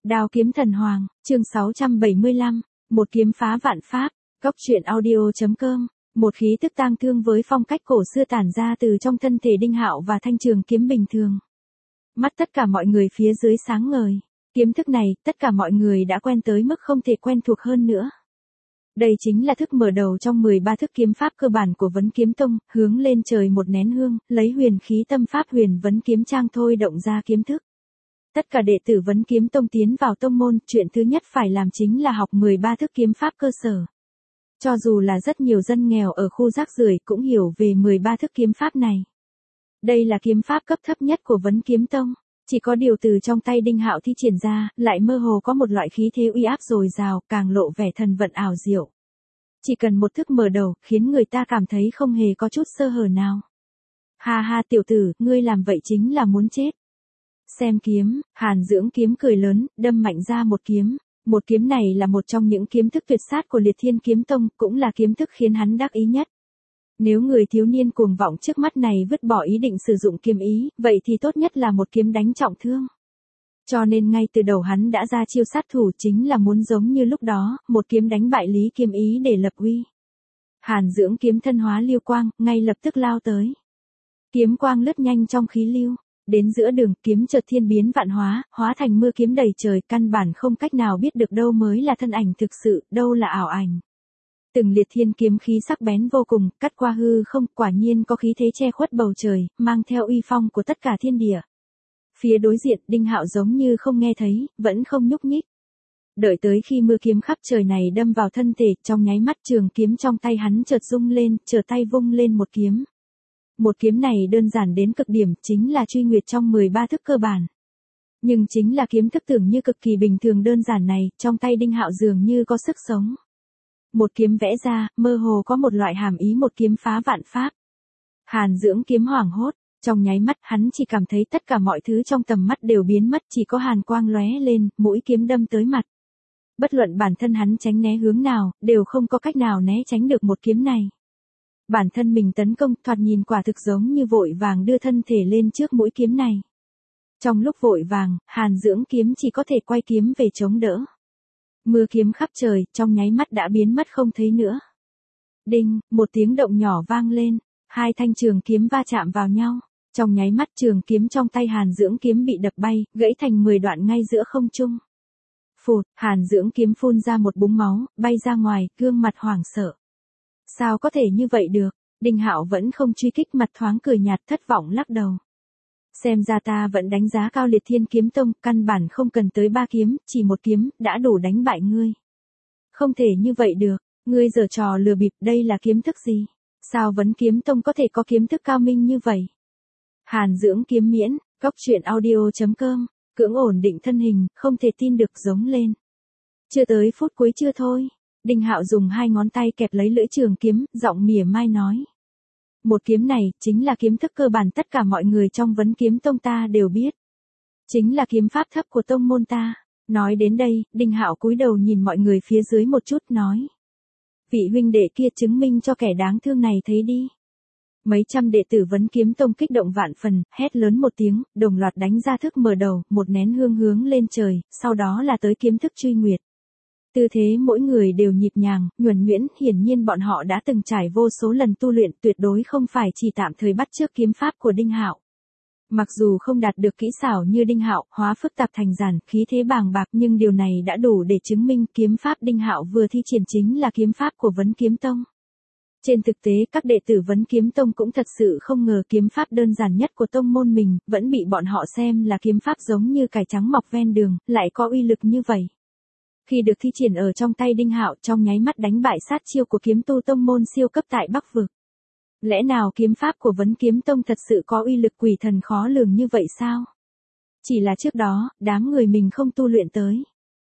Đao kiếm thần hoàng, chương 675, một kiếm phá vạn pháp, Cốc truyện audio.com. Một khí tức tang thương với phong cách cổ xưa tản ra từ trong thân thể Đinh Hạo và thanh trường kiếm bình thường. Mắt tất cả mọi người phía dưới sáng ngời. Kiếm thức này, tất cả mọi người đã quen tới mức không thể quen thuộc hơn nữa. Đây chính là thức mở đầu trong 13 thức kiếm pháp cơ bản của Vấn Kiếm Tông, hướng lên trời một nén hương, lấy huyền khí tâm pháp huyền vấn kiếm trang thôi động ra kiếm thức. Tất cả đệ tử Vấn Kiếm Tông tiến vào tông môn, chuyện thứ nhất phải làm chính là học 13 thức kiếm pháp cơ sở. Cho dù là rất nhiều dân nghèo ở khu rác rưởi cũng hiểu về 13 thức kiếm pháp này. Đây là kiếm pháp cấp thấp nhất của Vấn Kiếm Tông, chỉ có điều từ trong tay Đinh Hạo thi triển ra, lại mơ hồ có một loại khí thế uy áp dồi dào, càng lộ vẻ thần vận ảo diệu. Chỉ cần một thức mở đầu, khiến người ta cảm thấy không hề có chút sơ hở nào. Ha ha tiểu tử, ngươi làm vậy chính là muốn chết. Xem kiếm, Hàn Dưỡng kiếm cười lớn, đâm mạnh ra một kiếm. Một kiếm này là một trong những kiếm thức tuyệt sát của Liệt Thiên Kiếm Tông, cũng là kiếm thức khiến hắn đắc ý nhất. Nếu người thiếu niên cuồng vọng trước mắt này vứt bỏ ý định sử dụng kiếm ý, vậy thì tốt nhất là một kiếm đánh trọng thương. Cho nên ngay từ đầu hắn đã ra chiêu sát thủ, chính là muốn giống như lúc đó, một kiếm đánh bại Lý Kiếm Ý để lập uy. Hàn Dưỡng kiếm thân hóa lưu quang, ngay lập tức lao tới. Kiếm quang lướt nhanh trong khí lưu. Đến giữa đường, kiếm chợt thiên biến vạn hóa, hóa thành mưa kiếm đầy trời, căn bản không cách nào biết được đâu mới là thân ảnh thực sự, đâu là ảo ảnh. Từng liệt thiên kiếm khí sắc bén vô cùng, cắt qua hư không, quả nhiên có khí thế che khuất bầu trời, mang theo uy phong của tất cả thiên địa. Phía đối diện, Đinh Hạo giống như không nghe thấy, vẫn không nhúc nhích. Đợi tới khi mưa kiếm khắp trời này đâm vào thân thể, trong nháy mắt trường kiếm trong tay hắn chợt rung lên, trở tay vung lên một kiếm. Một kiếm này đơn giản đến cực điểm, chính là truy nguyệt trong 13 thức cơ bản. Nhưng chính là kiếm thức tưởng như cực kỳ bình thường đơn giản này, trong tay Đinh Hạo dường như có sức sống. Một kiếm vẽ ra, mơ hồ có một loại hàm ý một kiếm phá vạn pháp. Hàn Dưỡng kiếm hoảng hốt, trong nháy mắt hắn chỉ cảm thấy tất cả mọi thứ trong tầm mắt đều biến mất, chỉ có hàn quang lóe lên, mũi kiếm đâm tới mặt. Bất luận bản thân hắn tránh né hướng nào, đều không có cách nào né tránh được một kiếm này. Bản thân mình tấn công, thoạt nhìn quả thực giống như vội vàng đưa thân thể lên trước mũi kiếm này. Trong lúc vội vàng, Hàn Dưỡng kiếm chỉ có thể quay kiếm về chống đỡ. Mưa kiếm khắp trời, trong nháy mắt đã biến mất không thấy nữa. Đinh, một tiếng động nhỏ vang lên, hai thanh trường kiếm va chạm vào nhau. Trong nháy mắt trường kiếm trong tay Hàn Dưỡng kiếm bị đập bay, gãy thành 10 đoạn ngay giữa không trung. Phụt, Hàn Dưỡng kiếm phun ra một búng máu, bay ra ngoài, gương mặt hoảng sợ. Sao có thể như vậy được? Đinh Hạo vẫn không truy kích, mặt thoáng cười nhạt, thất vọng lắc đầu. Xem ra ta vẫn đánh giá cao Liệt Thiên Kiếm Tông, căn bản không cần tới 3 kiếm, chỉ một kiếm, đã đủ đánh bại ngươi. Không thể như vậy được, ngươi giở trò lừa bịp, đây là kiếm thức gì? Sao Vấn Kiếm Tông có thể có kiếm thức cao minh như vậy? Hàn Dưỡng kiếm miễn, Cốc truyện audio.com, cưỡng ổn định thân hình, không thể tin được giống lên. Chưa tới phút cuối chưa thôi. Đinh Hạo dùng hai ngón tay kẹp lấy lưỡi trường kiếm, giọng mỉa mai nói. Một kiếm này, chính là kiếm thức cơ bản tất cả mọi người trong Vấn Kiếm Tông ta đều biết. Chính là kiếm pháp thấp của tông môn ta. Nói đến đây, Đinh Hạo cúi đầu nhìn mọi người phía dưới một chút nói. Vị huynh đệ kia chứng minh cho kẻ đáng thương này thấy đi. Mấy trăm đệ tử Vấn Kiếm Tông kích động vạn phần, hét lớn một tiếng, đồng loạt đánh ra thức mở đầu, một nén hương hướng lên trời, sau đó là tới kiếm thức truy nguyệt. Tư thế mỗi người đều nhịp nhàng, nhuần nhuyễn, hiển nhiên bọn họ đã từng trải vô số lần tu luyện, tuyệt đối không phải chỉ tạm thời bắt chước kiếm pháp của Đinh Hạo. Mặc dù không đạt được kỹ xảo như Đinh Hạo, hóa phức tạp thành giản, khí thế bàng bạc, nhưng điều này đã đủ để chứng minh kiếm pháp Đinh Hạo vừa thi triển chính là kiếm pháp của Vấn Kiếm Tông. Trên thực tế, các đệ tử Vấn Kiếm Tông cũng thật sự không ngờ kiếm pháp đơn giản nhất của tông môn mình, vẫn bị bọn họ xem là kiếm pháp giống như cải trắng mọc ven đường, lại có uy lực như vậy. Khi được thi triển ở trong tay Đinh Hạo, trong nháy mắt đánh bại sát chiêu của kiếm tu tông môn siêu cấp tại Bắc Vực. Lẽ nào kiếm pháp của Vấn Kiếm Tông thật sự có uy lực quỷ thần khó lường như vậy sao? Chỉ là trước đó, đám người mình không tu luyện tới.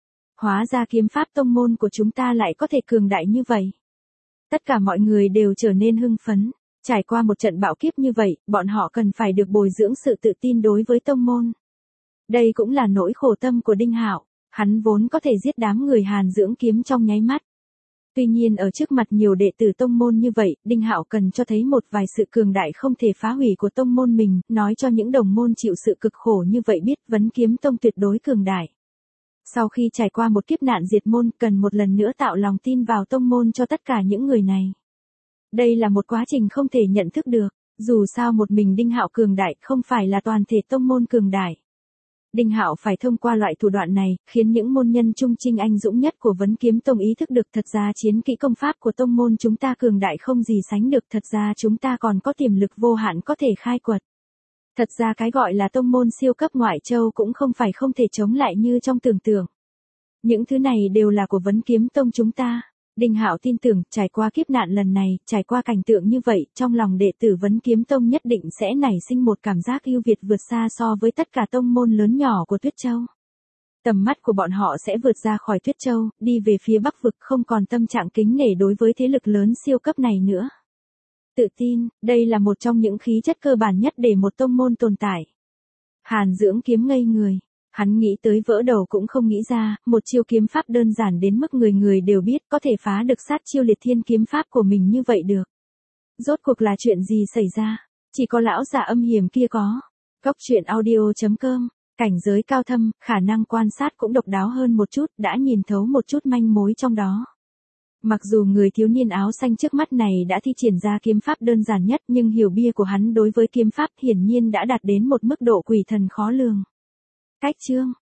Hóa ra kiếm pháp tông môn của chúng ta lại có thể cường đại như vậy. Tất cả mọi người đều trở nên hưng phấn. Trải qua một trận bạo kiếp như vậy, bọn họ cần phải được bồi dưỡng sự tự tin đối với tông môn. Đây cũng là nỗi khổ tâm của Đinh Hạo. Hắn vốn có thể giết đám người Hàn Dưỡng kiếm trong nháy mắt. Tuy nhiên ở trước mặt nhiều đệ tử tông môn như vậy, Đinh Hạo cần cho thấy một vài sự cường đại không thể phá hủy của tông môn mình, nói cho những đồng môn chịu sự cực khổ như vậy biết Vấn Kiếm Tông tuyệt đối cường đại. Sau khi trải qua một kiếp nạn diệt môn, cần một lần nữa tạo lòng tin vào tông môn cho tất cả những người này. Đây là một quá trình không thể nhận thức được, dù sao một mình Đinh Hạo cường đại không phải là toàn thể tông môn cường đại. Đinh Hạo phải thông qua loại thủ đoạn này, khiến những môn nhân trung trinh anh dũng nhất của Vấn Kiếm Tông ý thức được thật ra chiến kỹ công pháp của tông môn chúng ta cường đại không gì sánh được, thật ra chúng ta còn có tiềm lực vô hạn có thể khai quật. Thật ra cái gọi là tông môn siêu cấp ngoại châu cũng không phải không thể chống lại như trong tưởng tượng. Những thứ này đều là của Vấn Kiếm Tông chúng ta. Đinh Hạo tin tưởng, trải qua kiếp nạn lần này, trải qua cảnh tượng như vậy, trong lòng đệ tử Vấn Kiếm Tông nhất định sẽ nảy sinh một cảm giác ưu việt vượt xa so với tất cả tông môn lớn nhỏ của Tuyết Châu. Tầm mắt của bọn họ sẽ vượt ra khỏi Tuyết Châu, đi về phía Bắc vực, không còn tâm trạng kính nể đối với thế lực lớn siêu cấp này nữa. Tự tin, đây là một trong những khí chất cơ bản nhất để một tông môn tồn tại. Hàn Dưỡng Kiếm ngây người. Hắn nghĩ tới vỡ đầu cũng không nghĩ ra, một chiêu kiếm pháp đơn giản đến mức người người đều biết có thể phá được sát chiêu liệt thiên kiếm pháp của mình như vậy được. Rốt cuộc là chuyện gì xảy ra? Chỉ có lão già âm hiểm kia có. Góc truyện audio.com, cảnh giới cao thâm, khả năng quan sát cũng độc đáo hơn một chút, đã nhìn thấu một chút manh mối trong đó. Mặc dù người thiếu niên áo xanh trước mắt này đã thi triển ra kiếm pháp đơn giản nhất, nhưng hiểu bia của hắn đối với kiếm pháp hiển nhiên đã đạt đến một mức độ quỷ thần khó lường. Cách chương